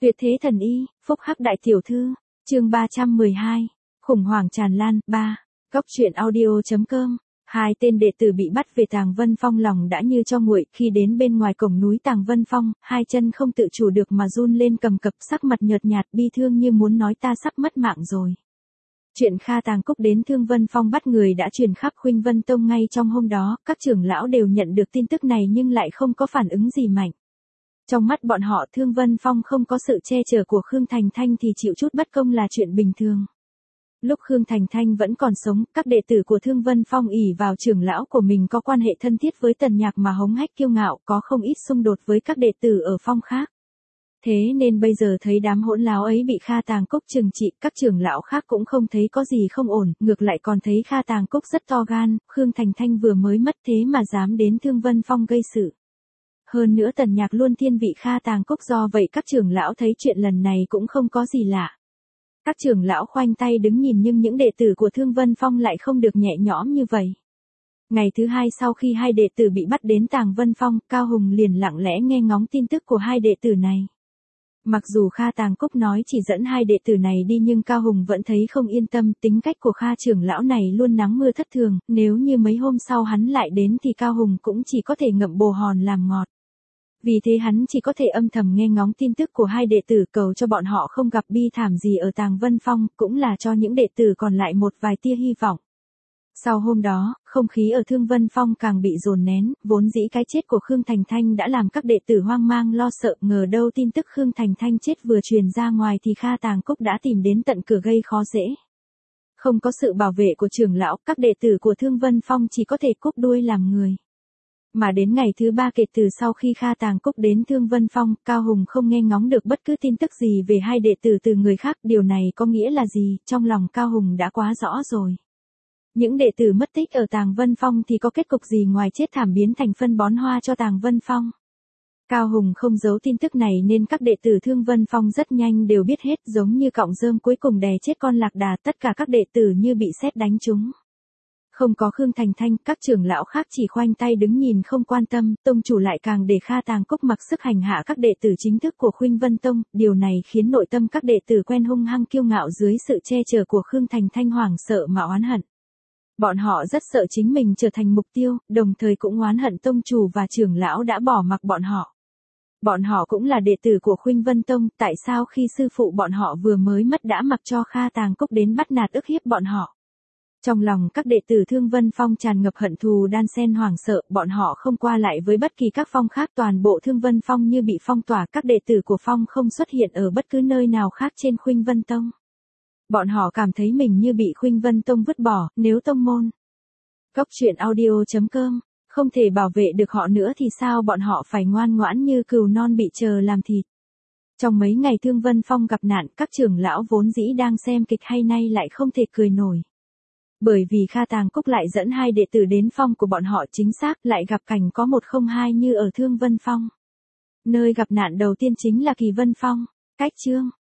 Tuyệt thế thần y, phúc hắc đại tiểu thư, chương 312, khủng hoảng tràn lan, 3, góc truyện audio.com. Hai tên đệ tử bị bắt về Tàng Vân Phong lòng đã như cho nguội, khi đến bên ngoài cổng núi Tàng Vân Phong, hai chân không tự chủ được mà run lên cầm cập, sắc mặt nhợt nhạt bi thương như muốn nói ta sắp mất mạng rồi. Chuyện Kha Tàng Cúc đến Thương Vân Phong bắt người đã truyền khắp Khuynh Vân Tông ngay trong hôm đó, các trưởng lão đều nhận được tin tức này nhưng lại không có phản ứng gì mạnh. Trong mắt bọn họ Thương Vân Phong không có sự che chở của Khương Thành Thanh thì chịu chút bất công là chuyện bình thường. Lúc Khương Thành Thanh vẫn còn sống, các đệ tử của Thương Vân Phong ỷ vào trưởng lão của mình có quan hệ thân thiết với Tần Nhạc mà hống hách kiêu ngạo, có không ít xung đột với các đệ tử ở phong khác. Thế nên bây giờ thấy đám hỗn láo ấy bị Kha Tàng Cúc trừng trị, các trưởng lão khác cũng không thấy có gì không ổn, ngược lại còn thấy Kha Tàng Cúc rất to gan, Khương Thành Thanh vừa mới mất thế mà dám đến Thương Vân Phong gây sự. Hơn nữa Tần Nhạc luôn thiên vị Kha Tàng Cúc, do vậy các trưởng lão thấy chuyện lần này cũng không có gì lạ. Các trưởng lão khoanh tay đứng nhìn nhưng những đệ tử của Thương Vân Phong lại không được nhẹ nhõm như vậy. Ngày thứ hai sau khi hai đệ tử bị bắt đến Tàng Vân Phong, Cao Hùng liền lặng lẽ nghe ngóng tin tức của hai đệ tử này. Mặc dù Kha Tàng Cúc nói chỉ dẫn hai đệ tử này đi nhưng Cao Hùng vẫn thấy không yên tâm, tính cách của Kha trưởng lão này luôn nắng mưa thất thường, nếu như mấy hôm sau hắn lại đến thì Cao Hùng cũng chỉ có thể ngậm bồ hòn làm ngọt. Vì thế hắn chỉ có thể âm thầm nghe ngóng tin tức của hai đệ tử, cầu cho bọn họ không gặp bi thảm gì ở Tàng Vân Phong, cũng là cho những đệ tử còn lại một vài tia hy vọng. Sau hôm đó, không khí ở Thương Vân Phong càng bị dồn nén, vốn dĩ cái chết của Khương Thành Thanh đã làm các đệ tử hoang mang lo sợ, ngờ đâu tin tức Khương Thành Thanh chết vừa truyền ra ngoài thì Kha Tàng Cúc đã tìm đến tận cửa gây khó dễ. Không có sự bảo vệ của trưởng lão, các đệ tử của Thương Vân Phong chỉ có thể cúp đuôi làm người. Mà đến ngày thứ ba kể từ sau khi Kha Tàng Cúc đến Thương Vân Phong, Cao Hùng không nghe ngóng được bất cứ tin tức gì về hai đệ tử từ người khác, điều này có nghĩa là gì, trong lòng Cao Hùng đã quá rõ rồi. Những đệ tử mất tích ở Tàng Vân Phong thì có kết cục gì ngoài chết thảm biến thành phân bón hoa cho Tàng Vân Phong. Cao Hùng không giấu tin tức này nên các đệ tử Thương Vân Phong rất nhanh đều biết hết, giống như cọng rơm cuối cùng đè chết con lạc đà, tất cả các đệ tử như bị sét đánh trúng. Không có Khương Thành Thanh, các trưởng lão khác chỉ khoanh tay đứng nhìn không quan tâm, tông chủ lại càng để Kha Tàng Cúc mặc sức hành hạ các đệ tử chính thức của Khuynh Vân Tông, điều này khiến nội tâm các đệ tử quen hung hăng kiêu ngạo dưới sự che chở của Khương Thành Thanh hoảng sợ mà oán hận. Bọn họ rất sợ chính mình trở thành mục tiêu, đồng thời cũng oán hận tông chủ và trưởng lão đã bỏ mặc bọn họ. Bọn họ cũng là đệ tử của Khuynh Vân Tông, tại sao khi sư phụ bọn họ vừa mới mất đã mặc cho Kha Tàng Cúc đến bắt nạt ức hiếp bọn họ. Trong lòng các đệ tử Thương Vân Phong tràn ngập hận thù đan xen hoảng sợ, bọn họ không qua lại với bất kỳ các phong khác, toàn bộ Thương Vân Phong như bị phong tỏa, các đệ tử của phong không xuất hiện ở bất cứ nơi nào khác trên Khuynh Vân Tông. Bọn họ cảm thấy mình như bị Khuynh Vân Tông vứt bỏ, nếu tông môn góc truyện audio.com không thể bảo vệ được họ nữa thì sao, bọn họ phải ngoan ngoãn như cừu non bị chờ làm thịt. Trong mấy ngày Thương Vân Phong gặp nạn, các trưởng lão vốn dĩ đang xem kịch hay nay lại không thể cười nổi. Bởi vì Kha Tàng Cúc lại dẫn hai đệ tử đến phong của bọn họ, chính xác lại gặp cảnh có một không hai như ở Thương Vân Phong. Nơi gặp nạn đầu tiên chính là Kỳ Vân Phong. Cách chương